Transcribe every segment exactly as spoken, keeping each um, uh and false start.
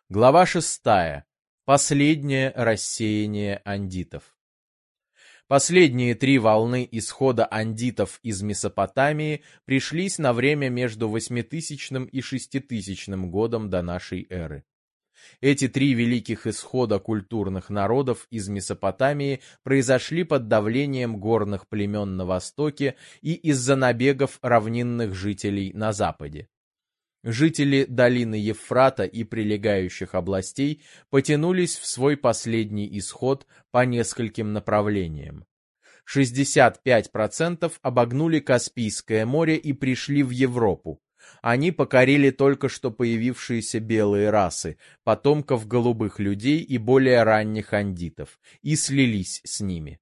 Глава шестая. Последнее рассеяние андитов. Последние три волны исхода андитов из Месопотамии пришлись на время между восьмитысячным и шеститысячным годом до нашей эры. Эти три великих исхода культурных народов из Месопотамии произошли под давлением горных племен на востоке и из-за набегов равнинных жителей на западе. Жители долины Евфрата и прилегающих областей потянулись в свой последний исход по нескольким направлениям. шестьдесят пять процентов обогнули Каспийское море и пришли в Европу. Они покорили только что появившиеся белые расы, потомков голубых людей и более ранних андитов, и слились с ними.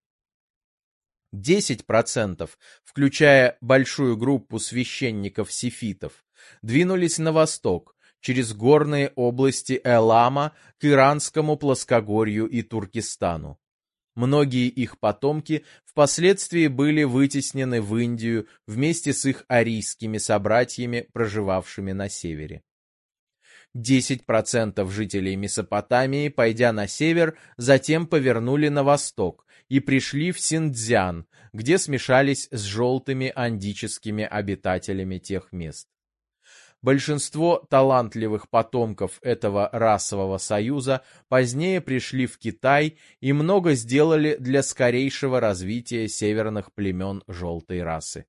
десять процентов, включая большую группу священников-сефитов, двинулись на восток, через горные области Элама к Иранскому плоскогорью и Туркестану. Многие их потомки впоследствии были вытеснены в Индию вместе с их арийскими собратьями, проживавшими на севере. десять процентов жителей Месопотамии, пойдя на север, затем повернули на восток и пришли в Синьцзян, где смешались с желтыми андическими обитателями тех мест. Большинство талантливых потомков этого расового союза позднее пришли в Китай и много сделали для скорейшего развития северных племен желтой расы.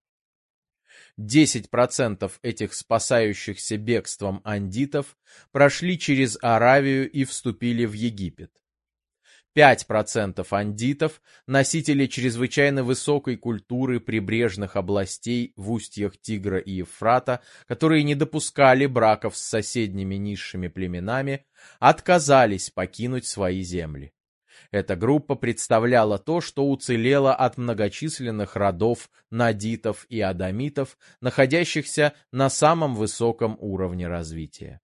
десять процентов этих спасающихся бегством андитов прошли через Аравию и вступили в Египет. пять процентов андитов, носители чрезвычайно высокой культуры прибрежных областей в устьях Тигра и Евфрата, которые не допускали браков с соседними низшими племенами, отказались покинуть свои земли. Эта группа представляла то, что уцелело от многочисленных родов надитов и адамитов, находящихся на самом высоком уровне развития.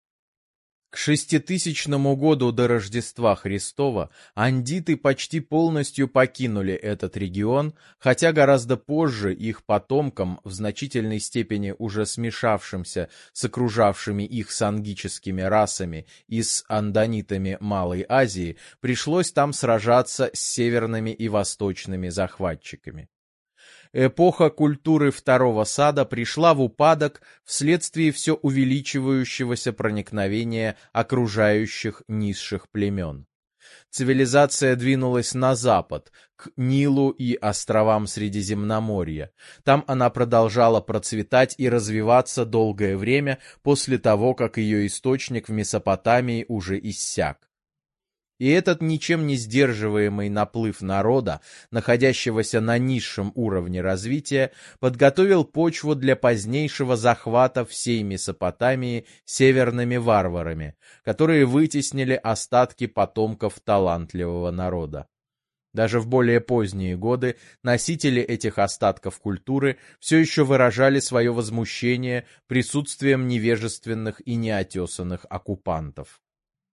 К шеститысячному году до Рождества Христова андиты почти полностью покинули этот регион, хотя гораздо позже их потомкам, в значительной степени уже смешавшимся с окружавшими их сангическими расами и с андонитами Малой Азии, пришлось там сражаться с северными и восточными захватчиками. Эпоха культуры Второго Сада пришла в упадок вследствие все увеличивающегося проникновения окружающих низших племен. Цивилизация двинулась на запад, к Нилу и островам Средиземноморья. Там она продолжала процветать и развиваться долгое время после того, как ее источник в Месопотамии уже иссяк. И этот ничем не сдерживаемый наплыв народа, находящегося на низшем уровне развития, подготовил почву для позднейшего захвата всей Месопотамии северными варварами, которые вытеснили остатки потомков талантливого народа. Даже в более поздние годы носители этих остатков культуры все еще выражали свое возмущение присутствием невежественных и неотесанных оккупантов.